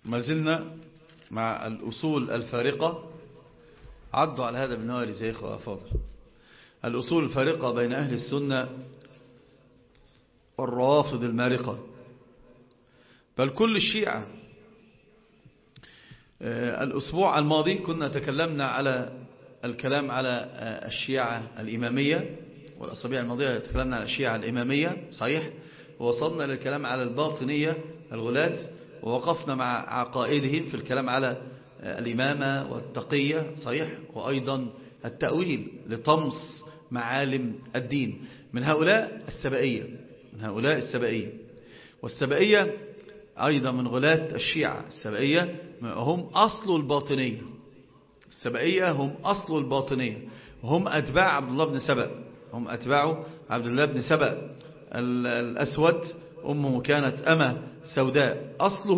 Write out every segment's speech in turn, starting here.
ما زلنا مع الأصول الفارقة. عدوا على هذا بالنوارز يا إخوة أفاضل. الأصول الفارقة بين أهل السنة والروافض المارقة، بل كل الشيعة. الأسبوع الماضي كنا تكلمنا على الكلام على الشيعة الإمامية، والأسابيع الماضية تكلمنا على الشيعة الإمامية صحيح، ووصلنا للكلام على الباطنية الغلاة، ووقفنا مع عقائدهم في الكلام على الإمامة والتقية صحيح، وأيضا التأويل لطمس معالم الدين من هؤلاء السبائية. والسبائية أيضا من غلاة الشيعة. السبائية هم أصل الباطنية. السبائية هم أصل الباطنية، وهم أتباع عبد الله بن سبأ. هم أتباع عبد الله بن سبأ الأسود. أمه كانت أمة سوداء.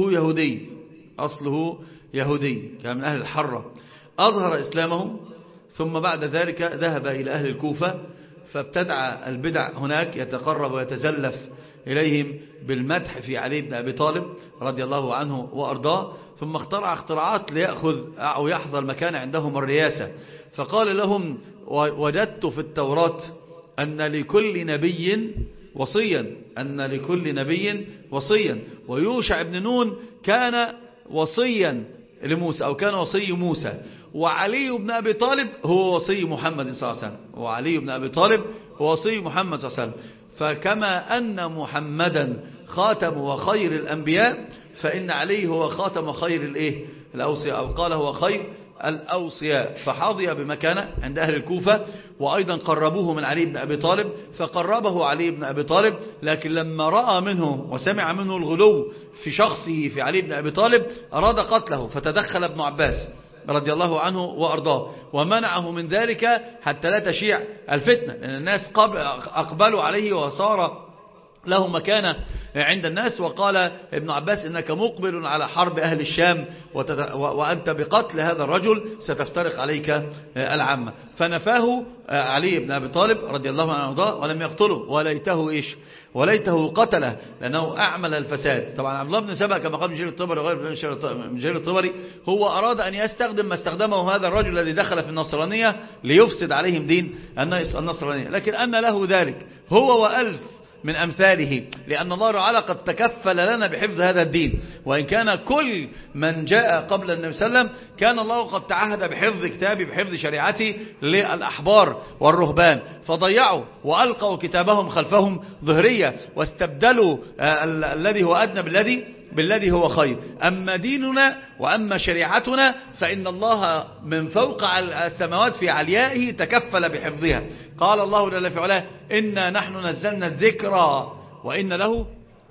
أصله يهودي كان من أهل الحرة. أظهر إسلامه، ثم بعد ذلك ذهب إلى أهل الكوفة فابتدع البدع هناك، يتقرب ويتزلف إليهم بالمدح في علي بن أبي طالب رضي الله عنه وأرضاه، ثم اخترع اختراعات ليأخذ أو يحظى المكان عندهم الرياسة. فقال لهم: وجدت في التوراة أن لكل نبي وصيا، ويوشع بن نون كان وصيا لموسى أو كان وصي موسى، وعلي بن أبي طالب هو وصي محمد صلى الله عليه وسلم. فكما أن محمدا خاتم وخير الأنبياء، فإن علي هو خاتم خير الأوصياء، أو قال هو خير الأوصياء. فحظي بمكانه عند أهل الكوفة، وأيضا قربوه من علي بن أبي طالب، فقربه علي بن أبي طالب. لكن لما رأى منه وسمع منه الغلو في شخصه في علي بن أبي طالب أراد قتله، فتدخل ابن عباس رضي الله عنه وأرضاه ومنعه من ذلك حتى لا تشيع الفتنة، لأن الناس أقبلوا عليه وصار له مكانة عند الناس. وقال ابن عباس: إنك مقبل على حرب أهل الشام، وأنت بقتل هذا الرجل ستفترق عليك العامة. فنفاه علي بن أبي طالب رضي الله عنه وارضاه ولم يقتله، وليته قتله، لأنه أعمل الفساد. طبعا عبد الله بن سبأ كما قال مجير الطبري وغير مجير الطبري، هو أراد أن يستخدم ما استخدمه هذا الرجل الذي دخل في النصرانية ليفسد عليهم دين النصرانية، لكن أن له ذلك هو وألف من أمثاله، لأن الله تعالى قد تكفل لنا بحفظ هذا الدين. وإن كان كل من جاء قبل النبي صلى الله عليه وسلم كان الله قد تعهد بحفظ كتابه بحفظ شريعته للأحبار والرهبان، فضيعوا وألقوا كتابهم خلفهم ظهرية، واستبدلوا الذي هو أدنى بالذي هو خير. أما ديننا وأما شريعتنا فإن الله من فوق السماوات في عليائه تكفل بحفظها. قال الله جل في علاه: إنا نحن نزلنا الذكر وإن له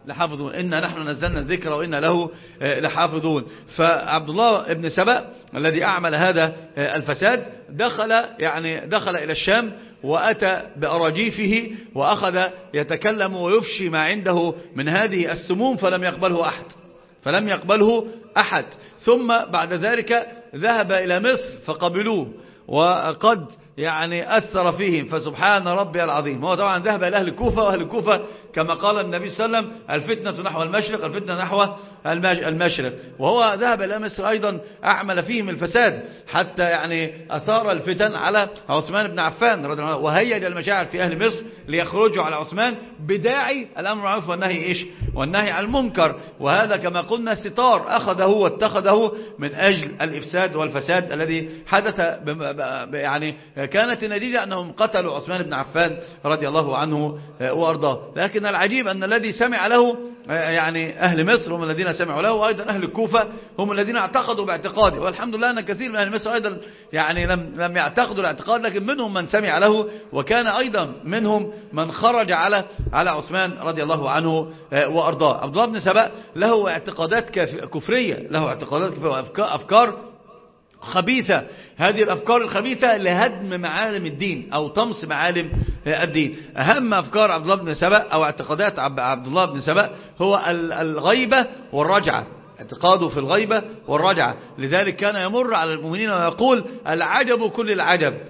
لحافظون. فعبد الله بن سبأ الذي أعمل هذا الفساد دخل إلى الشام، وأتى بأراجيفه وأخذ يتكلم ويفشي ما عنده من هذه السموم، فلم يقبله أحد. ثم بعد ذلك ذهب إلى مصر فقبلوه، وقد أثر فيهم، فسبحان ربي العظيم. هو طبعا ذهب إلى أهل الكوفة، وأهل الكوفة كما قال النبي صلى الله عليه وسلم: الفتنة نحو المشرق، الفتنة نحو المشرق. وهو ذهب إلى مصر أيضا، أعمل فيهم الفساد حتى أثار الفتن على عثمان بن عفان رضي الله عنه، وهيج المشاعر في أهل مصر ليخرجوا على عثمان بداعي الأمر بالمعروف والنهي عن المنكر. وهذا كما قلنا ستار أخذه واتخذه من أجل الإفساد والفساد الذي حدث. كانت النتيجة أنهم قتلوا عثمان بن عفان رضي الله عنه وأرضاه. لكن العجيب أن الذي سمع له أهل مصر هم الذين سمعوا له، وأيضا أهل الكوفة هم الذين اعتقدوا باعتقاده. والحمد لله أن كثير من أهل مصر أيضا لم يعتقدوا الاعتقاد، لكن منهم من سمع له، وكان أيضا منهم من خرج على عثمان رضي الله عنه وأرضاه. عبد الله بن سبأ له اعتقادات كفرية، وأفكار خبيثة. هذه الأفكار الخبيثة لهدم معالم الدين أو طمس معالم الدين. أهم أفكار عبد الله بن سبأ أو اعتقادات عبد الله بن سبأ هو الغيبة والرجعة، اعتقاده في الغيبة والرجعة. لذلك كان يمر على المؤمنين ويقول: العجب كل العجب،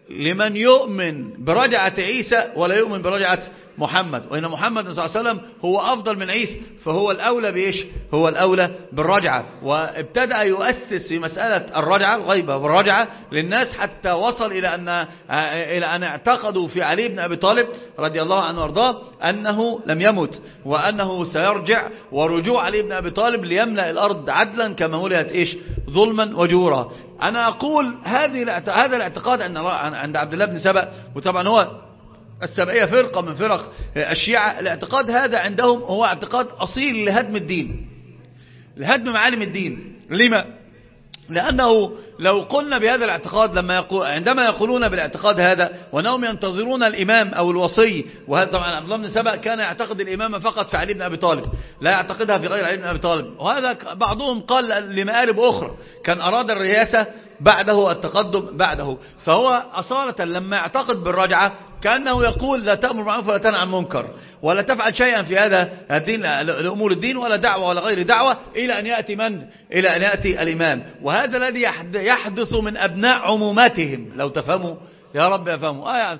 لمن يؤمن برجعة عيسى ولا يؤمن برجعة محمد، وإن محمد صلى الله عليه وسلم هو أفضل من عيسى، فهو الأولى بإيش؟ هو الأولى بالرجعة. وابتدأ يؤسس في مسألة الرجعة، الغيبة والرجعة للناس، حتى وصل إلى أن اعتقدوا في علي بن أبي طالب رضي الله عنه وارضاه أنه لم يمت وأنه سيرجع، ورجوع علي بن أبي طالب ليملأ الأرض عدلا كما ملئت إيش؟ ظلما وجورا. أنا أقول هذا الاعتقاد عند عبد الله بن سبأ، وطبعا هو السبعية فرقة من فرق الشيعة، الاعتقاد هذا عندهم هو اعتقاد أصيل لهدم الدين، لهدم معالم الدين. لما؟ لأنه لو قلنا بهذا الاعتقاد عندما يقولون بالاعتقاد هذا وأنهم ينتظرون الإمام أو الوصي، وهذا طبعا عبد الله بن سبأ كان يعتقد الإمامة فقط في علي بن أبي طالب، لا يعتقدها في غير علي بن أبي طالب، وهذا بعضهم قال لمآرب أخرى، كان أراد الرئاسة بعده، التقدم بعده. فهو أصالة لما يعتقد بالرجعة كأنه يقول لا تأمر بالمعروف ولا تنهى عن المنكر ولا تفعل شيئا في هذا الدين لأمور الدين، ولا دعوة ولا غير دعوة، إلى أن يأتي إلى أن يأتي الإمام. وهذا الذي يحدث من أبناء عموماتهم، لو تفهموا يا رب يفهموا يعني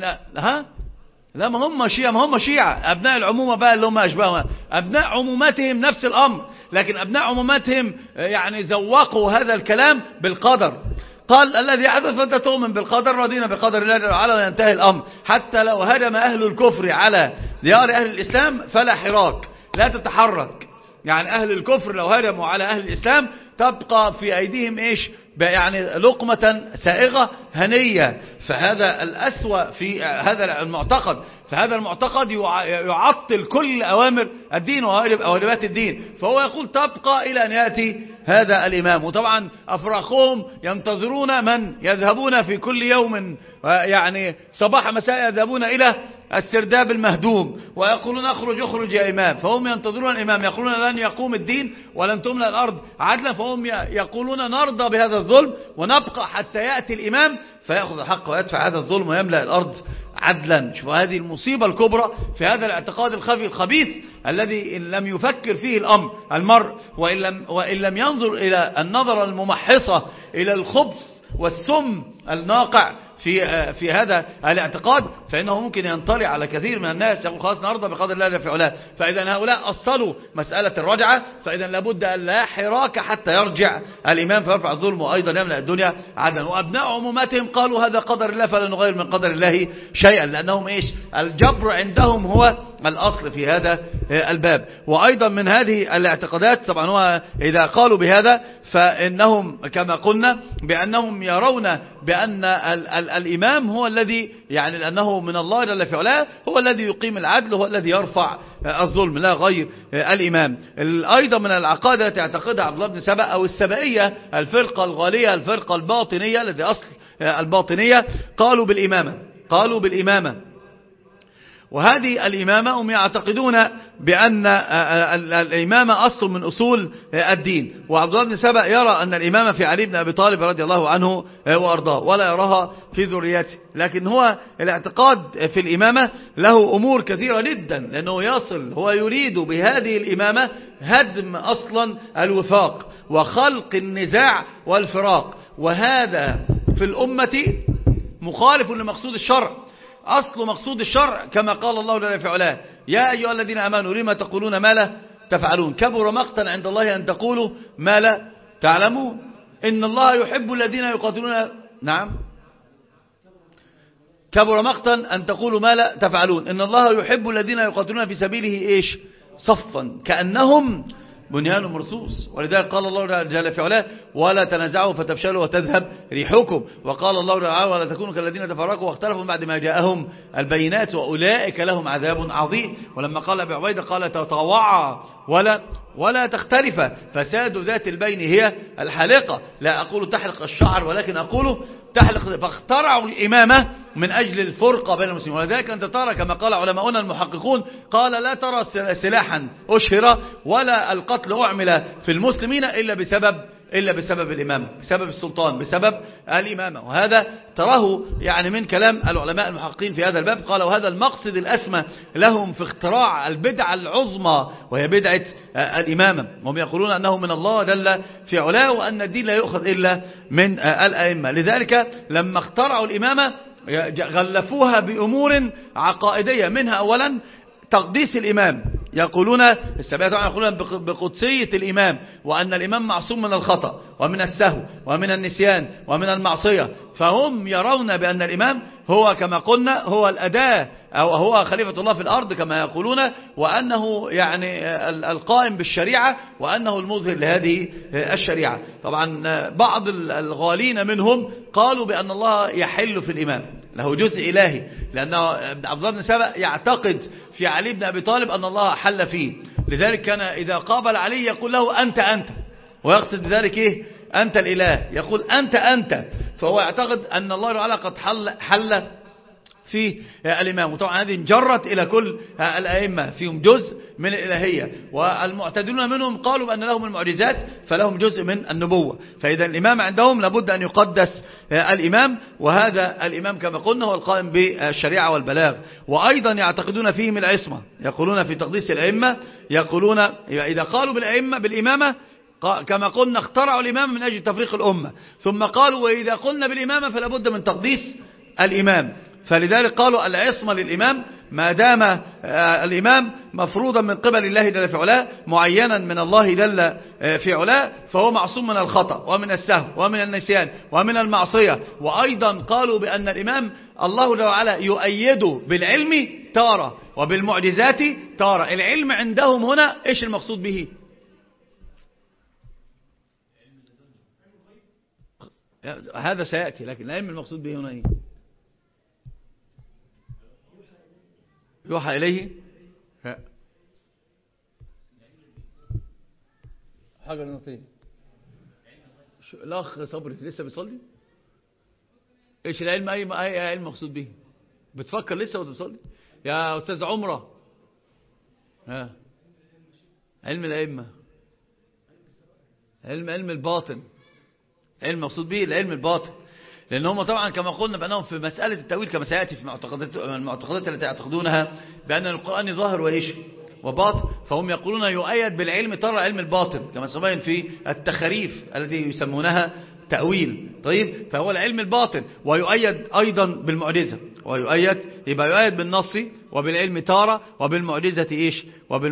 لا ما هم شيعة أبناء العمومة بقى اللي هم أشباههم، أبناء عموماتهم نفس الأمر، لكن أبناء عموماتهم يعني زوقوا هذا الكلام بالقدر. قال الذي يحدث فأنت تؤمن بالقدر، رضينا بقدر الله تعالى، وينتهي الأمر. حتى لو هجم أهل الكفر على ديار أهل الإسلام فلا حراك، لا تتحرك. يعني أهل الكفر لو هجموا على أهل الإسلام تبقى في أيديهم إيش؟ يعني لقمة سائغة هنية. فهذا الأسوأ في هذا المعتقد، فهذا المعتقد يعطل كل أوامر الدين وواجبات الدين. فهو يقول تبقى إلى أن يأتي هذا الإمام. وطبعا أفراخهم ينتظرون من يذهبون في كل يوم، يعني صباح مساء يذهبون إلى السرداب المهدوم ويقولون اخرج يا إمام. فهم ينتظرون الإمام، يقولون لن يقوم الدين ولن تملأ الأرض عدلا، فهم يقولون نرضى بهذا الظلم ونبقى حتى يأتي الإمام فيأخذ الحق ويدفع هذا الظلم ويملأ الأرض عدلا. شوف هذه المصيبة الكبرى في هذا الاعتقاد الخفي الخبيث الذي إن لم يفكر فيه المرء وإن لم ينظر إلى النظرة الممحصة إلى الخبث والسم الناقع في هذا الاعتقاد، فإنه ممكن ينطلع على كثير من الناس يقول خلاص نرضى بقدر الله في علاه. فإذا هؤلاء أصلوا مسألة الرجعة، فإذا لابد أن لا حراك حتى يرجع الإمام فيرفع الظلم وأيضا يملأ الدنيا عدلا. وأبناء عموماتهم قالوا هذا قدر الله فلا نغير من قدر الله شيئا، لأنهم إيش؟ الجبر عندهم هو الأصل في هذا الباب. وأيضا من هذه الاعتقادات طبعا هو إذا قالوا بهذا فإنهم كما قلنا بأنهم يرون بأن الإمام هو الذي يعني لأنه من الله جل في علاه، هو الذي يقيم العدل، هو الذي يرفع الظلم لا غير الإمام. أيضا من العقائد التي اعتقدها عبد الله بن سبأ أو السبائية، الفرقة الغالية، الفرقة الباطنية التي أصل الباطنية، قالوا بالإمامة. وهذه الإمامة هم يعتقدون بأن الإمامة أصل من أصول الدين. وعبد الله بن سبأ يرى أن الإمامة في علي بن أبي طالب رضي الله عنه وأرضاه، ولا يراها في ذريته. لكن هو الاعتقاد في الإمامة له أمور كثيرة جدا، لأنه هو يريد بهذه الإمامة هدم أصلا الوفاق وخلق النزاع والفراق، وهذا في الأمة مخالف لمقصود الشرع. أصل مقصود الشرع كما قال الله جل في علاه يا أيها الذين آمنوا لما تقولون ما لا تفعلون، كبر مقتا عند الله أن تقولوا ما لا تعلمون، إن الله يحب الذين يقاتلون. نعم، كبر مقتا أن تقولوا ما لا تفعلون، إن الله يحب الذين يقاتلون في سبيله إيش؟ صفا كأنهم بنيان مرصوص. ولذلك قال الله جل في علاه ولا تنازعوا فتفشلوا وتذهب ريحكم. وقال الله تعالى ولا تكونوا كالذين تفرقوا واختلفوا بعد ما جاءهم البينات وأولئك لهم عذاب عظيم. ولما قال أبي عبيدة قال تطوعا ولا تختلف، فساد ذات البين هي الحالقة. لا أقول تحلق الشعر ولكن أقول تحلق. فاخترعوا الإمامة من أجل الفرقة بين المسلمين. ولذلك أنت ترى كما قال علماؤنا المحققون قال لا ترى سلاحا أشهر ولا القتل أعمل في المسلمين إلا بسبب إلا بسبب الإمامة، بسبب السلطان، بسبب الإمامة. وهذا تراه يعني من كلام العلماء المحققين في هذا الباب. قال وهذا المقصد الأسمى لهم في اختراع البدعة العظمى وهي بدعة الإمامة. وهم يقولون أنه من الله جل في علاه وأن الدين لا يؤخذ إلا من الأئمة. لذلك لما اخترعوا الإمامة غلفوها بأمور عقائدية، منها أولا تقديس الإمام. يقولون السبعية طبعا يقولون بقدسية الإمام، وأن الإمام معصوم من الخطأ ومن السهو ومن النسيان ومن المعصية. فهم يرون بأن الإمام هو كما قلنا هو الأداة أو هو خليفة الله في الأرض كما يقولون، وأنه يعني القائم بالشريعة وأنه المظهر لهذه الشريعة. طبعا بعض الغالين منهم قالوا بأن الله يحل في الإمام، له جزء إلهي، لأن عبد الله بن سبأ يعتقد في علي بن أبي طالب أن الله حل فيه. لذلك كان إذا قابل علي يقول له أنت، ويقصد بذلك إيه؟ أنت الإله، يقول أنت. فهو يعتقد أن الله تعالى قد حل في الإمام. وطبعا هذه انجرت إلى كل الأئمة، فيهم جزء من الإلهية. والمعتدلون منهم قالوا بأن لهم المعجزات فلهم جزء من النبوة. فإذا الإمام عندهم لابد أن يقدس الإمام، وهذا الإمام كما قلنا هو القائم بالشريعة والبلاغ. وأيضا يعتقدون فيهم العصمة، يقولون في تقديس الأئمة، يقولون إذا قالوا بالإمامة كما قلنا اخترعوا الإمامة من أجل تفريق الأمة، ثم قالوا وإذا قلنا بالإمامة فلا بد من تقديس الإمام. فلذلك قالوا العصمة للإمام ما دام الإمام مفروضا من قبل الله جل في علاه، معينا من الله جل في علاه، فهو معصوم من الخطأ ومن السهو ومن النسيان ومن المعصية. وأيضا قالوا بأن الإمام الله جل وعلا يؤيده بالعلم تارة وبالمعجزات تارة. العلم عندهم هنا إيش المقصود به؟ هذا سيأتي، لكن العلم المقصود به هنا إيه؟ يوحى إليه حاجة نطية. الأخ صبري لسه بيصلي؟ إيش العلم؟ أي علم مقصود به؟ بتفكر لسه وتصلي يا أستاذ عمرة؟ علم الأئمة، علم الباطن، علم مقصود به العلم الباطن. لأن هم طبعا كما قلنا بأنهم في مسألة التأويل كما سيأتي في المعتقدات التي يعتقدونها بأن القرآن ظاهر وإيش وباطن، فهم يقولون يؤيد بالعلم ترى علم الباطن كما سبين في التخريف التي يسمونها تأويل. طيب، فهو العلم الباطن ويؤيد أيضا بالمعجزة، يبقى يؤيد بالنص وبالعلم تارة وبالمعجزة إيش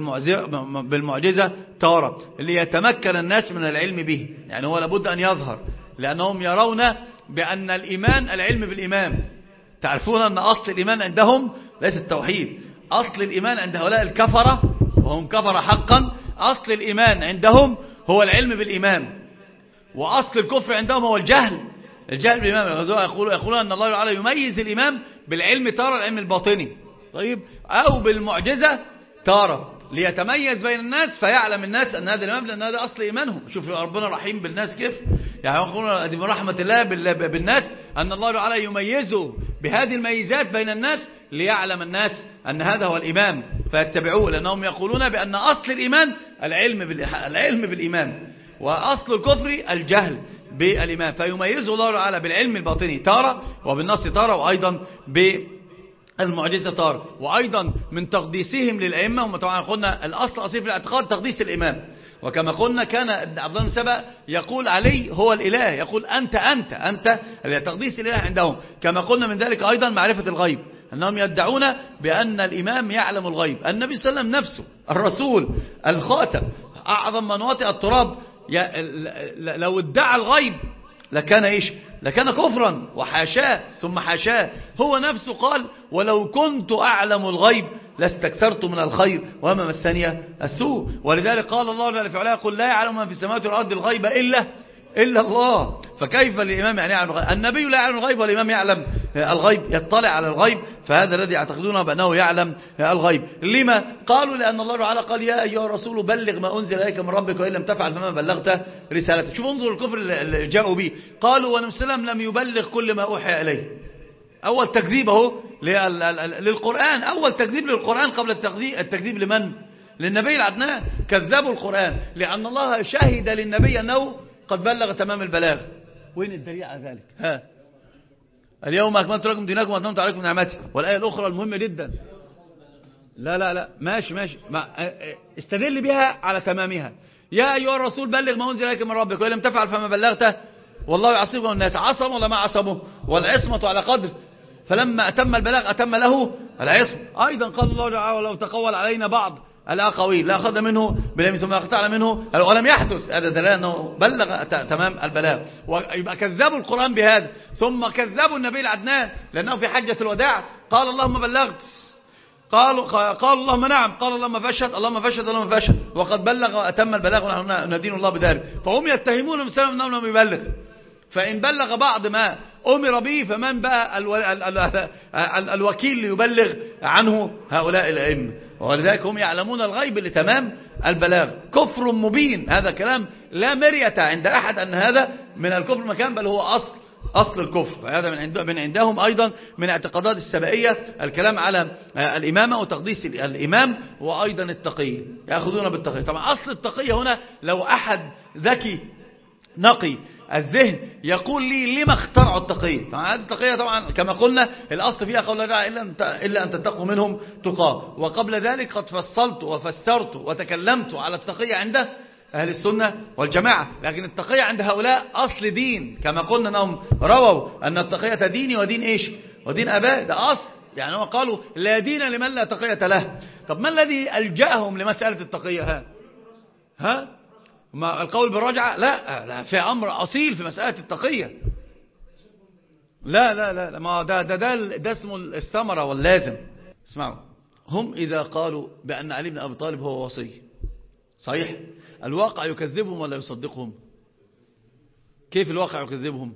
بالمعجزة تارة، ليتمكن الناس من العلم به. يعني هو لابد أن يظهر، لأنهم يرون بأن الإيمان العلم بالإمام. تعرفون أن أصل الإيمان عندهم ليس التوحيد، أصل الإيمان عند هؤلاء الكفرة وهم كفرة حقا، أصل الإيمان عندهم هو العلم بالإمام، وأصل الكفر عندهم هو الجهل بالإمام. يقولون أن الله تعالى يميز الإمام بالعلم تارة، العلم الباطني، طيب، أو بالمعجزة تارة، ليتميز بين الناس فيعلم الناس أن هذا الإمام، لأن هذا أصل إيمانهم. شوف ربنا رحيم بالناس كيف، يعني يقولون من رحمة الله بالناس أن الله تعالى يميزه بهذه الميزات بين الناس ليعلم الناس أن هذا هو الإمام فيتبعوه، لأنهم يقولون بأن أصل الإيمان العلم بالإمام، وأصل الكفر الجهل بالإمام، فيميزه الله تعالى بالعلم الباطني تارة وبالنص تارة، وأيضا بالمعجزة تارة. وأيضا من تقديسهم للأئمة، هم طبعا قلنا الأصل أصيل في الاعتقاد تقديس الإمام، وكما قلنا كان عبد الله بن سبأ يقول علي هو الإله، يقول أنت تقديس الإله عندهم. كما قلنا من ذلك أيضا معرفة الغيب، أنهم يدعون بأن الإمام يعلم الغيب. النبي صلى الله عليه وسلم نفسه الرسول الخاتم أعظم من وطئ التراب لو ادعى الغيب لكان كفرا وحاشاه ثم حاشاه. هو نفسه قال ولو كنت أعلم الغيب لاستكثرت من الخير وما مسني السوء. ولذلك قال الله جل في علاه قل لا يعلم من في السماوات والأرض الغيب إلا الله. فكيف للإمام يعني يعلم الغيب؟ النبي لا يعلم الغيب والإمام يعلم الغيب، يطلع على الغيب، فهذا الذي يعتقدونه بأنه يعلم الغيب. لما؟ قالوا لأن الله تعالى قال يا أيها الرسول بلغ ما أنزل إليك من ربك وإن لم تفعل فما بلغت رسالته. شوف انظر الكفر اللي جاءوا به، قالوا والنبي صلى الله عليه وسلم لم يبلغ كل ما أوحي إليه. أول تكذيب اهو للقرآن، أول تكذيب للقرآن قبل التكذيب لمن؟ للنبي العدنان. كذبوا القرآن لأن الله شهد للنبي أنه قد بلغ تمام البلاغ. وين الدليل على ذلك؟ ها، اليوم أكملت لكم دينكم وأتممت عليكم نعمتي. والآية الأخرى المهمة جدا. لا ماشي استدل بها على تمامها. يا أيها الرسول بلغ ما أنزل إليك من ربك وإن لم تفعل فما بلغته والله يعصمك من الناس. عصم ولا ما عصمه؟ والعصمة على قدر. فلما أتم البلاغ أتم له العصم. أيضا قال الله تعالى ولو تقول علينا بعض الأقاويل لا أخذ منه باليمين ثم أقطعنا منه ولم يحدث. هذا دليل أنه بلغ تمام البلاغ. ويبقى كذبوا القرآن بهذا، ثم كذبوا النبي العدنان لأنه في حجة الوداع قال اللهم بلغت، قال اللهم نعم، قال اللهم فشهد وقد بلغ وأتم البلاغ ونحن ندين الله بذلك. فهم يتهمون بسبب أنه لم يبلغ. فإن بلغ بعض ما أمر به فمن بقى الوكيل ليبلغ عنه هؤلاء الأئمة؟ ولذلك هم يعلمون الغيب لتمام البلاغ. كفر مبين، هذا كلام لا مرية عند أحد أن هذا من الكفر مكان، بل هو أصل الكفر. فهذا من عندهم أيضا من اعتقادات السبائية الكلام على الإمامة وتقديس الإمام، وأيضا التقية يأخذون بالتقية. طبعا أصل التقية هنا لو أحد ذكي نقي الذهن يقول لي لما اخترعوا التقية. طبعا التقية طبعا كما قلنا الأصل فيها قول الله إلا أن تتقوا منهم تقاه. وقبل ذلك قد فصلت وفسرت وتكلمت على التقية عند أهل السنة والجماعة. لكن التقية عند هؤلاء أصل دين، كما قلنا أنهم رووا أن التقية ديني ودين إيش؟ ودين أباء. ده أصل، يعني هم قالوا لا دين لمن لا تقية له. طب ما الذي ألجأهم لمسألة التقية؟ ها؟ ما القول بالرجعة؟ لا في أمر أصيل في مسألة التقية. لا ما ده اسمه الثمرة واللازم. اسمعوا، هم إذا قالوا بأن علي بن أبي طالب هو وصي، صحيح الواقع يكذبهم ولا يصدقهم؟ كيف الواقع يكذبهم؟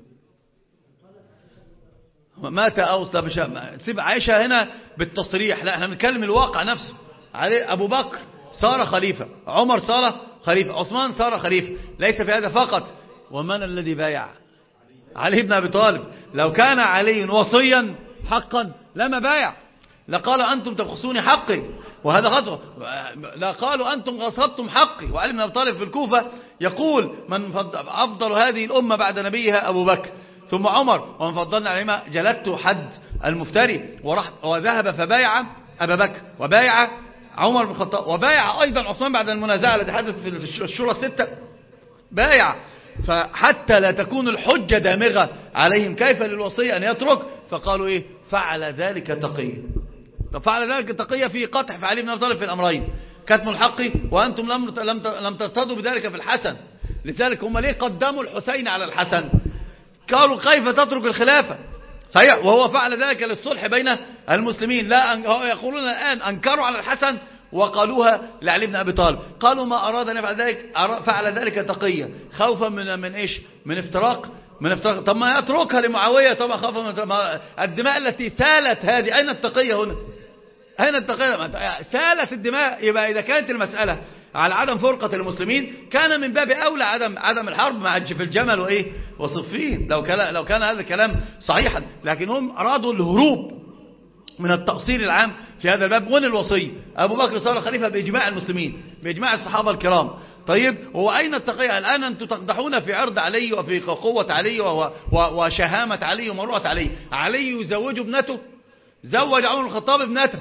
مات أوصى سيب عائشة هنا بالتصريح، لا احنا بنتكلم الواقع نفسه. علي أبو بكر صار خليفة، عمر صار خليفة، عثمان صار خليفة. ليس في هذا فقط، ومن الذي بايع؟ علي بن أبي طالب. لو كان علي وصيا حقا لما بايع، لقال أنتم تبخسوني حقي وهذا غزوة، لا قالوا أنتم غصبتم حقي. وعلي بن أبي طالب في الكوفة يقول من أفضل هذه الأمة بعد نبيها أبو بكر ثم عمر ومن فضلنا عليهما جلدت حد المفتري. وذهب فبايع أبا بكر وبايع عمر بن الخطاب وبايع أيضا عثمان بعد المنازعة التي حدثت في الشورى الستة، بايع. فحتى لا تكون الحجة دامغة عليهم كيف للوصي أن يترك، فقالوا إيه؟ فعل ذلك تقية. فعل ذلك تقية في قطع في علي بن أبي طالب في الأمرين، كتم الحق وأنتم لم ترتضوا بذلك في الحسن. لذلك هم ليه قدموا الحسين على الحسن؟ قالوا كيف تترك الخلافة؟ صحيح، وهو فعل ذلك للصلح بين المسلمين. لا يقولون الآن أنكروا على الحسن وقالوها لعلي بن أبي طالب. قالوا ما أراد أن يفعل ذلك، فعل ذلك تقية خوفا من إيش؟ من افتراق. طب ما يتركها لمعاوية طبعا خوفا من الدماء التي سالت هذه. أين التقية هنا؟ أين التقية؟ سالت الدماء. يبقى إذا كانت المسألة على عدم فرقة المسلمين كان من باب أولى عدم الحرب مع في الجمل وإيه وصفين، لو كان هذا الكلام صحيحا. لكن هم أرادوا الهروب من التأصيل العام في هذا الباب. وين الوصي؟ أبو بكر صار خليفة بإجماع المسلمين، بإجماع الصحابة الكرام. طيب هو أين التقية الآن؟ أنتم تقدحون في عرض علي وفي قوة علي وشهامة علي ومروءة علي. علي يزوج ابنته، زوج عمر بن الخطاب ابنته.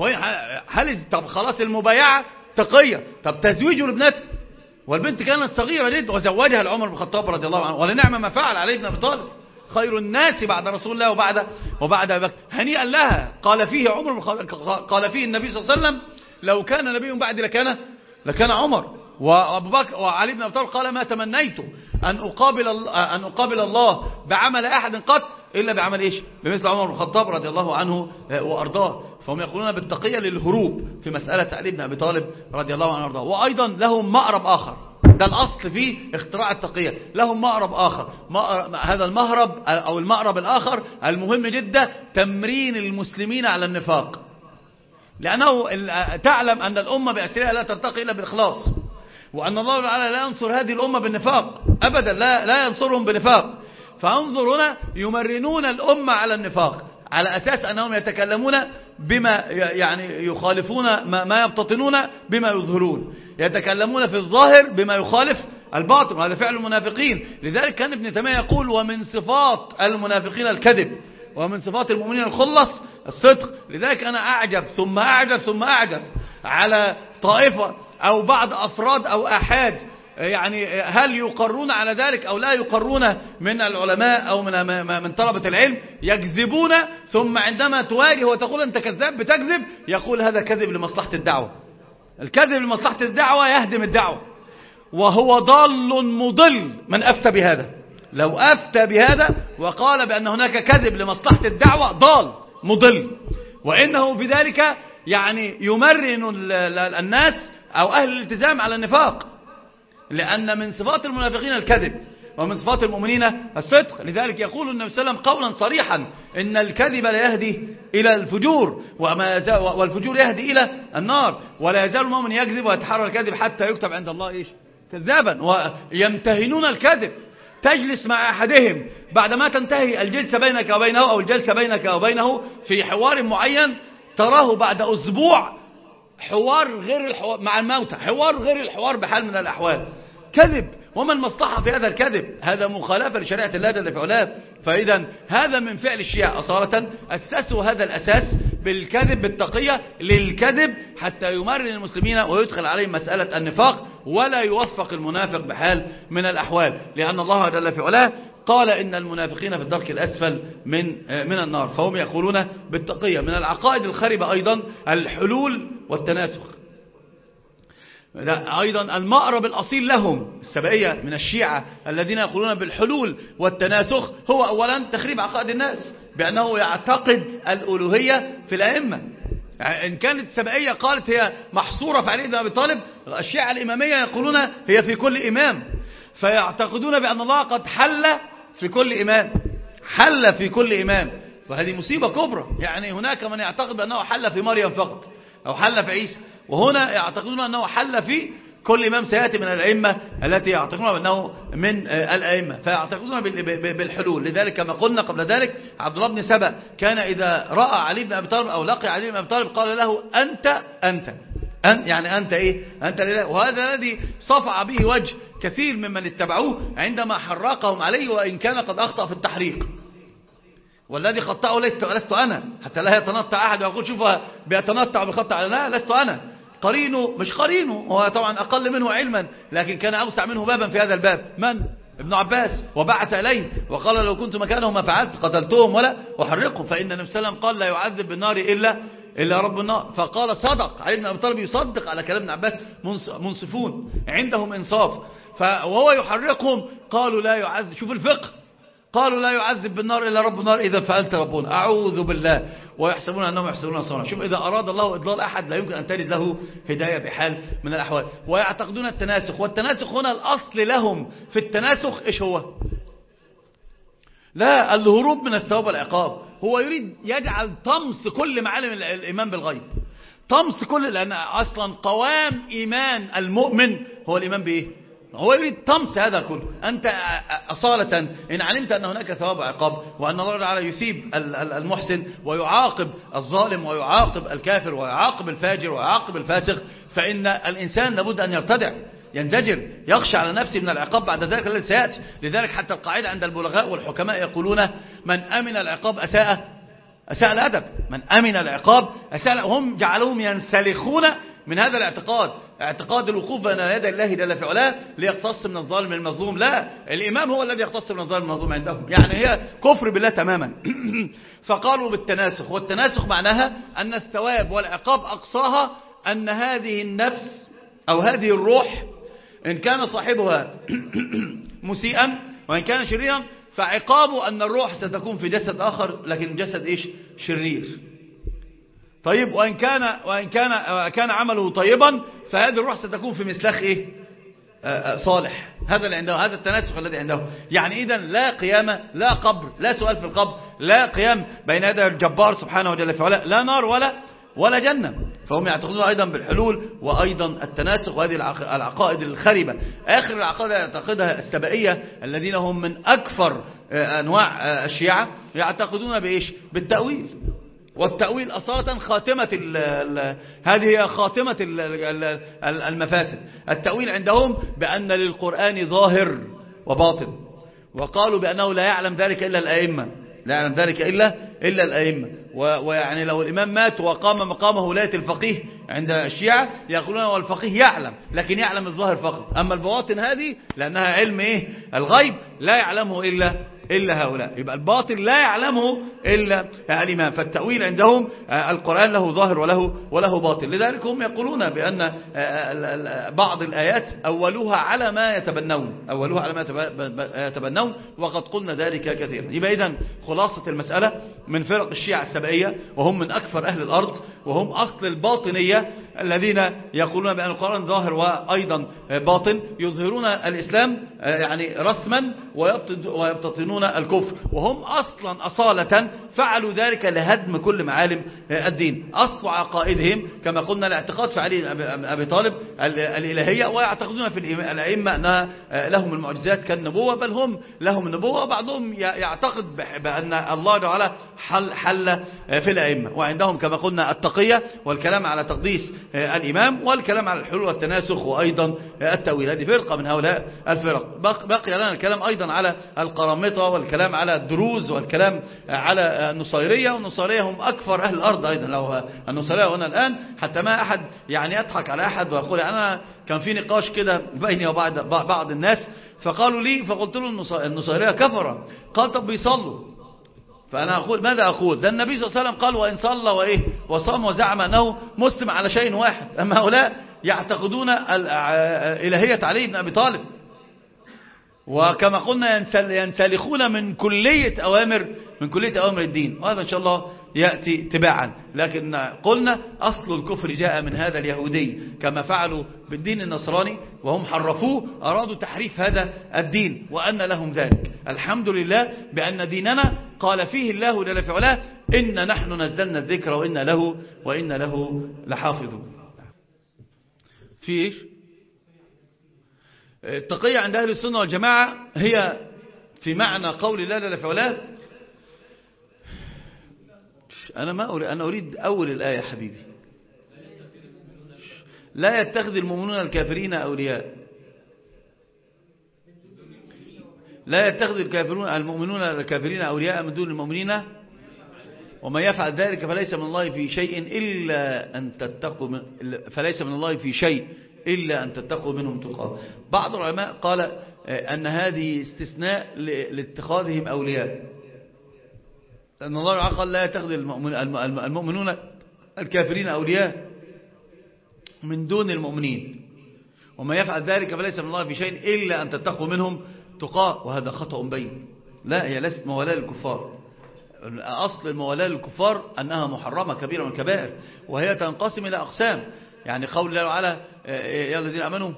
طب خلاص المبايعة تقية، طب تزويجه لابنته والبنت كانت صغيرة جدا وزوجها لعمر بن الخطاب رضي الله عنه. ولنعم ما فعل علي بن أبي طالب، خير الناس بعد رسول الله وبعد أبي بكر، هنيئا لها. قال فيه قال فيه النبي صلى الله عليه وسلم لو كان نبي بعد لكان عمر. وأبو بكر وعلي بن أبي طالب قال ما تمنيت أن أقابل الله بعمل أحد قط إلا بعمل إيش؟ بمثل عمر بن الخطاب رضي الله عنه وأرضاه. فهم يقولون بالتقية للهروب في مسألة علي بن أبي طالب رضي الله عنه وأرضاه. وأيضا لهم مأرب آخر، ده الأصل في اختراع التقية، لهم مأرب آخر. هذا المهرب أو المأرب الآخر المهم جدا تمرين المسلمين على النفاق. لأنه تعلم أن الأمة بأسرها لا ترتقي إلا بالإخلاص، وأن الله تعالى لا ينصر هذه الأمة بالنفاق أبدا، لا ينصرهم بنفاق. فانظر هنا يمرنون الأمة على النفاق على أساس أنهم يتكلمون بما يعني يخالفون ما يبتطنون بما يظهرون، يتكلمون في الظاهر بما يخالف الباطن، وهذا فعل المنافقين. لذلك كان ابن تيمية يقول ومن صفات المنافقين الكذب، ومن صفات المؤمنين الخلص الصدق. لذلك أنا أعجب ثم أعجب ثم أعجب على طائفة أو بعض أفراد أو أحاد، يعني هل يقرون على ذلك أو لا يقرون من العلماء أو من طلبة العلم، يكذبون ثم عندما تواجه وتقول أنت كذاب بتكذب، يقول هذا كذب لمصلحة الدعوة. الكذب لمصلحة الدعوة يهدم الدعوة، وهو ضال مضل من أفتى بهذا. لو أفتى بهذا وقال بأن هناك كذب لمصلحة الدعوة ضال مضل، وإنه في ذلك يعني يمرن الناس أو أهل الالتزام على النفاق، لأن من صفات المنافقين الكذب ومن صفات المؤمنين الصدق. لذلك يقول النبي صلى الله عليه وسلم قولا صريحا إن الكذب لا يهدي إلى الفجور، والفجور يهدي إلى النار، ولا يزال المؤمن يكذب ويتحرى الكذب حتى يكتب عند الله إيش؟ كذابا. ويمتهنون الكذب. تجلس مع أحدهم بعدما تنتهي الجلسة بينك وبينه أو الجلسة بينك وبينه في حوار معين، تراه بعد أسبوع حوار غير الحوار مع الموتى، حوار غير الحوار بحال من الأحوال. كذب. وما المصلحة في هذا الكذب؟ هذا مخالفة لشريعة الله جل في علاه. فإذا هذا من فعل الشيعة أصالة، أسسوا هذا الأساس بالكذب، بالتقية للكذب، حتى يمرن المسلمين ويدخل عليهم مسألة النفاق، ولا يوفق المنافق بحال من الأحوال، لأن الله جل في علاه قال إن المنافقين في الدرك الأسفل من النار. فهم يقولون بالتقية. من العقائد الخربة أيضا الحلول والتناسخ. أيضا المأرب الأصيل لهم السبائية من الشيعة الذين يقولون بالحلول والتناسخ هو أولا تخريب عقائد الناس، بأنه يعتقد الألوهية في الأئمة. إن كانت السبائية قالت هي محصورة في علي بن أبي طالب، الشيعة الإمامية يقولون هي في كل إمام، فيعتقدون بأن الله قد حل في كل إمام، حل في كل إمام. وهذه مصيبة كبرى. يعني هناك من يعتقد بأنه حل في مريم فقط أو حل في عيسى، وهنا يعتقدون أنه حل في كل إمام سيأتي من الأئمة التي يعتقدون بأنه من الأئمة، فيعتقدون بالحلول. لذلك كما قلنا قبل ذلك عبد الله بن سبأ كان إذا رأى علي بن أبي طالب أو لقي علي بن أبي طالب قال له أنت يعني أنت إيه؟ أنت لله. وهذا الذي صفع به وجه كثير ممن اتبعوه عندما حرقهم عليه، وإن كان قد أخطأ في التحريق. والذي خطأه لست أنا، حتى لا يتنطع أحد ويقول شوفها بيتنطع وبيخطأ على لا، لست أنا. قرينه مش قرينه، هو طبعا أقل منه علما لكن كان أوسع منه بابا في هذا الباب. من؟ ابن عباس. وبعث إليه وقال لو كنت مكانه ما فعلت، قتلتهم ولا أحرقهم، فإن النبي صلى الله عليه وسلم قال لا يعذب بالنار إلا رب النار. فقال صدق. علي بن أبي طالب يصدق على كلام ابن عباس، منصفون عندهم إنصاف. وهو يحرقهم قالوا لا يعذب، شوف الفقه، قالوا لا يعذب بالنار إلا رب النار، إذا فأنت ربنا، أعوذ بالله. ويحسبون أنهم يحسبون صنعا. شوف إذا أراد الله إضلال أحد لا يمكن أن تجد له هداية بحال من الأحوال. ويعتقدون التناسخ. والتناسخ هنا الأصل لهم في التناسخ إيش هو؟ لا، الهروب من الثواب والعقاب. هو يريد يجعل طمس كل معالم الإيمان بالغيب، طمس كل، لأن أصلا قوام إيمان المؤمن هو الإيمان بإيه؟ هو يريد طمس هذا كله. أنت أصالة إن علمت أن هناك ثواب وعقاب، وأن الله تعالى يثيب المحسن ويعاقب الظالم ويعاقب الكافر ويعاقب الفاجر ويعاقب الفاسق، فإن الإنسان لابد أن يرتدع، ينزجر، يخشى على نفسه من العقاب بعد ذلك الذي سيأتي. لذلك حتى القاعدة عند البلغاء والحكماء يقولون من أمن العقاب أساء الأدب. من أمن العقاب أساء. هم جعلوهم ينسلخون من هذا الاعتقاد، اعتقاد الوقوف بين يدي الله جل في علاه ليقتص من الظالم المظلوم. لا، الإمام هو الذي يقتص من الظالم المظلوم عندهم، يعني هي كفر بالله تماما. فقالوا بالتناسخ. والتناسخ معناها أن الثواب والعقاب أقصاها أن هذه النفس أو هذه الروح إن كان صاحبها مسيئا وإن كان شريرا، فعقابه أن الروح ستكون في جسد آخر، لكن جسد إيش؟ شرير. طيب وإن كان عمله طيبا، فهذه الروح ستكون في مسلخ إيه؟ صالح. هذا اللي عنده، هذا التناسخ الذي عنده. يعني إذن لا قيامة، لا قبر، لا سؤال في القبر، لا قيام بين يدي الجبار سبحانه وجل في علاه، لا نار ولا جنة. فهم يعتقدون أيضا بالحلول وأيضا التناسخ. وهذه العقائد الخربة. آخر العقائد يعتقدها السبائية الذين هم من أكثر أنواع الشيعة، يعتقدون بإيش؟ بالتأويل. والتأويل أصالة خاتمة هذه هي خاتمة المفاسد. التأويل عندهم بأن للقرآن ظاهر وباطن، وقالوا بأنه لا يعلم ذلك إلا الأئمة، لا يعلم ذلك إلا الأئمة. ويعني لو الإمام مات وقام مقامه ولاية الفقيه عند الشيعة يقولون والفقيه يعلم، لكن يعلم الظاهر فقط، أما البواطن هذه لأنها علم الغيب لا يعلمه إلا هؤلاء، يبقى الباطن لا يعلمه إلا الإمام. فالتأويل عندهم القرآن له ظاهر وله باطن، لذلك هم يقولون بأن بعض الآيات أولوها على ما يتبنون، وقد قلنا ذلك كثيرا. يبقى إذن خلاصة المسألة من فرق الشيعة السبعية، وهم من أكثر أهل الأرض، وهم أصل الباطنية الذين يقولون بأن القرآن ظاهر وأيضا باطن، يظهرون الإسلام يعني رسما ويبتطنون الكفر، وهم أصلا أصالة فعلوا ذلك لهدم كل معالم الدين. أصل عقائدهم كما قلنا الاعتقاد في علي أبي طالب الإلهية، ويعتقدون في الأئمة أنها لهم المعجزات كالنبوة، بل هم لهم النبوة، وبعضهم يعتقد بأن الله تعالى حل في الأئمة. وعندهم كما قلنا التقية والكلام على تقديس الإمام، والكلام على الحلول والتناسخ، وأيضا التأويل. هذه فرقة من هؤلاء الفرق. بقي لنا الكلام أيضا على القرامطة، والكلام على الدروز، والكلام على النصيرية. والنصيرية هم أكثر أهل الأرض أيضا. لو النصيرية هنا الآن حتى ما أحد يعني يضحك على أحد ويقول أنا كان في نقاش كده بيني وبعض الناس، فقالوا لي، فقلت له النصيرية كفرة. قال طب بيصلوا. فأنا أقول ماذا أقول؟ ده النبي صلى الله عليه وسلم قال وإن صلى وصام وزعم أنه مسلم على شيء واحد. أما هؤلاء يعتقدون إلهية علي بن أبي طالب، وكما قلنا ينسلخون من كلية أوامر الدين، وهذا إن شاء الله يأتي تباعا. لكن قلنا أصل الكفر جاء من هذا اليهودي، كما فعلوا بالدين النصراني وهم حرفوه، أرادوا تحريف هذا الدين، وأن لهم ذلك. الحمد لله بأن ديننا قال فيه الله جل في علاه إن نحن نزلنا الذكر وإن له لحافظون. في إيش؟ التقية عند أهل السنة والجماعة هي في معنى قول الله جل في علاه. أنا أريد أول الآية حبيبي. لا يتخذ المؤمنون الكافرين أولياء. لا يتخذ المؤمنون الكافرين أولياء من دون المؤمنين، ومن يفعل ذلك فليس من الله في شيء إلا أن تتقوا منهم تقاه. بعض العلماء قال أن هذه استثناء لاتخاذهم أولياء، أن الله قال لا يتخذ المؤمنون الكافرين أولياء من دون المؤمنين، وما يفعل ذلك فليس من الله في شيء إلا أن تتقوا منهم تقاه. وهذا خطأ بين. لا، هي ليست موالاة للكفار. أصل الموالاة للكفار أنها محرمة كبيرة من الكبائر، وهي تنقسم إلى أقسام. يعني قول الله تعالى يا الذين آمنوا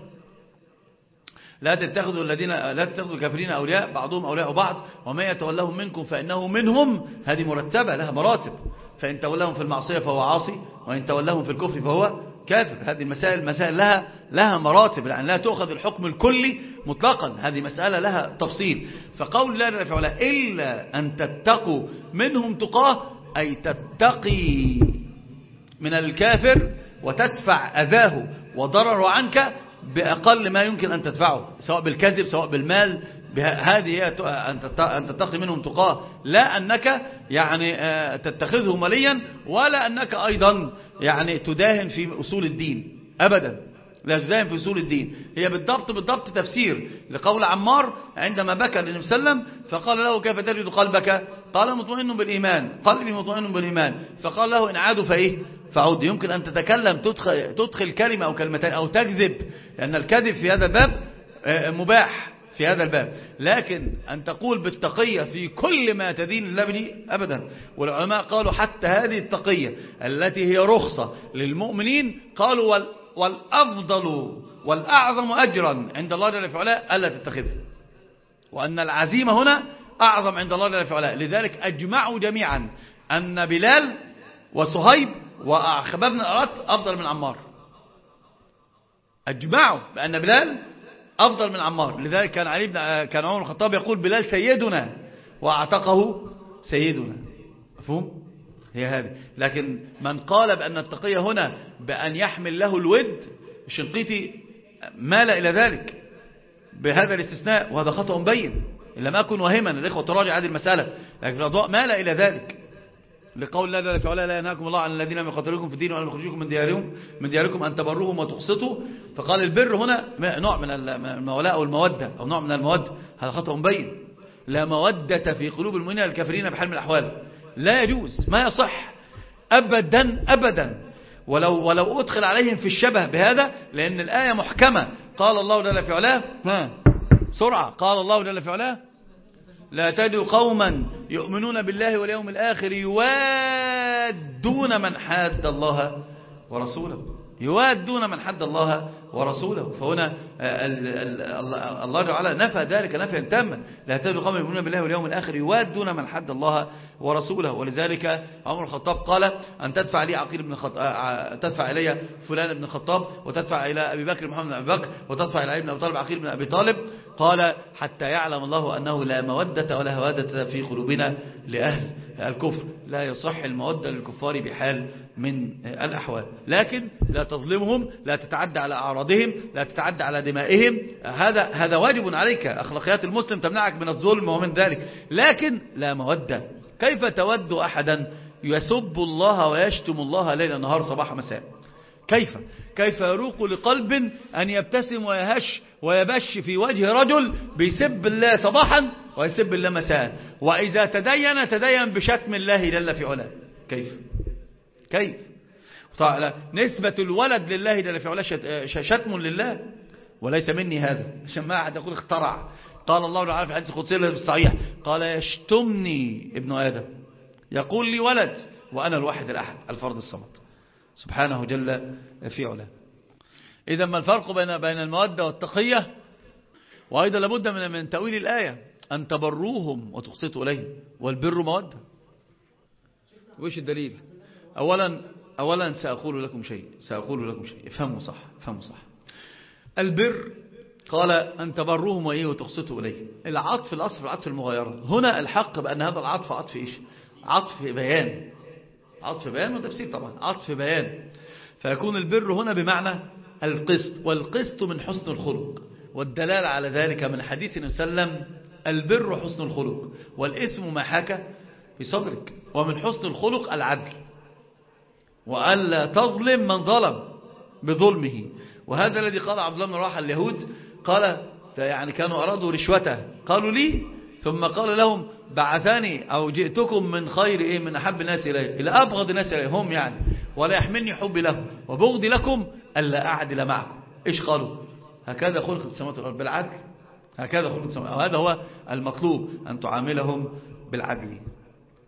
لا تتخذوا الكافرين أولياء بعضهم أولياء بعض ومن يتولهم منكم فإنه منهم. هذه مرتبة لها مراتب، فإن تولهم في المعصية فهو عاصي، وإن تولهم في الكفر فهو كافر. هذه المسائل لها مراتب، لأن لا تأخذ الحكم الكلي مطلقا، هذه مسألة لها تفصيل. فقول الله جل وعلا إلا أن تتقوا منهم تقاه، أي تتقي من الكافر وتدفع أذاه وضرره عنك بأقل ما يمكن أن تدفعه، سواء بالكذب سواء بالمال. هذه هي أن تتقي منهم تقاه، لا أنك يعني تتخذه مليا، ولا أنك أيضا يعني تداهن في أصول الدين أبدا. لا تداهن في أصول الدين. هي بالضبط تفسير لقول عمار عندما بكى للنبي صلى الله عليه وسلم فقال له كيف تجد قلبك؟ قال مطمئن بالإيمان، قلبي مطمئن بالإيمان. فقال له إن عادوا فعود. يمكن أن تتكلم تدخل كلمة أو كلمتين أو تكذب، لأن الكذب في هذا الباب مباح في هذا الباب، لكن أن تقول بالتقية في كل ما تدين الله به أبدا. والعلماء قالوا حتى هذه التقية التي هي رخصة للمؤمنين، قالوا والأفضل والأعظم أجرا عند الله جل وعلا ألا تتخذها، وأن العزيمة هنا أعظم عند الله جل وعلا. لذلك أجمعوا جميعا أن بلال وصهيب وخباب بن الأرت أفضل من عمار. أجمعوا بأن بلال أفضل من عمار. لذلك كان عمر الخطاب يقول بلال سيدنا وأعتقه سيدنا. مفهوم؟ هي هذه. لكن من قال بأن التقية هنا بأن يحمل له الود، الشنقيطي مال إلى ذلك بهذا الاستثناء، وهذا خطأ مبين إن لم أكن وهما. الإخوة تراجع هذه المسألة، لكن الأضواء مال إلى ذلك لقول لا في علا لا ينهاكم الله عن الذين يقاتلوكم في الدين وأن يخرجوكم من دياركم أن تبروهم وتقسطوا. فقال البر هنا نوع من المولاء أو المودة أو نوع من المودة، هذا خطأ مبين. لا مودة في قلوب المؤمنين الكافرين بحال من الأحوال، لا يجوز، ما يصح أبدا أبدا، ولو أدخل عليهم في الشبه بهذا، لأن الآية محكمة. قال الله جل في علاه بسرعة، قال الله جل في علاه لا تجد قوما يؤمنون بالله واليوم الآخر يوادون من حاد الله ورسوله، يوادون من حد الله ورسوله. فهنا الله تعالى نفى ذلك نفيا تاما، لا تجد قوما يؤمنون بالله واليوم الآخر يوادون من حد الله ورسوله. ولذلك عمر الخطاب قال أن تدفع لي عقيل بن تدفع إلي فلان بن الخطاب، وتدفع إلى أبي بكر محمد بن أبي بكر، وتدفع إلى ابن أبي طالب عقيل بن أبي طالب. قال حتى يعلم الله أنه لا مودة ولا هوادة في قلوبنا لأهل الكفر. لا يصح المودة للكفار بحال من الأحوال، لكن لا تظلمهم، لا تتعدى على أعراضهم، لا تتعدى على دمائهم. هذا واجب عليك، أخلاقيات المسلم تمنعك من الظلم ومن ذلك، لكن لا مودة. كيف تود أحدا يسب الله ويشتم الله ليل نهار صباح مساء؟ كيف يروق لقلب أن يبتسم ويهش ويبش في وجه رجل بيسب الله صباحا ويسب الله مساء، وإذا تدين بشتم الله جل في علاه؟ كيف طيب نسبة الولد لله جل في علاه شتم لله، وليس مني هذا، عشان ما أحد يقول اخترع. قال الله تعالى في الحديث القدسي الصحيح قال يشتمني ابن آدم يقول لي ولد وأنا الواحد الأحد الفرد الصمد سبحانه جل في علاه. إذا ما الفرق بين المودة والتقية؟ وأيضا لابد من تأويل الآية أن تبروهم وتقسطوا إليهم، والبر مودة. وإيش الدليل؟ أولا سأقول لكم شيء افهموا صح. البر قال أن تبروهم وتقسطوا إليهم. العطف الأصل العطف المغايرة. هنا الحق بأن هذا العطف عطف إيش؟ عطف بيان وتفسير طبعا، عطف بيان. فيكون البر هنا بمعنى القسط، والقسط من حسن الخلق، والدلالة على ذلك من حديث النبي صلى الله عليه وسلم البر حسن الخلق والإثم ما حاك في صدرك. ومن حسن الخلق العدل، وألا تظلم من ظلم بظلمه. وهذا الذي قال عبد الله بن رواحة اليهود، قال يعني كانوا أرادوا رشوته، قالوا لي، ثم قال لهم بعثاني أو جئتكم من خير من أحب الناس إليه إلى أبغض الناس إليه هم يعني، ولا يحملني حبي لهم وبغضي لكم ألا أعدل معكم. إيش قالوا؟ هكذا خلقت السماوات والأرض بالعدل، هكذا خلقت السماوات، وهذا هو المطلوب أن تعاملهم بالعدل.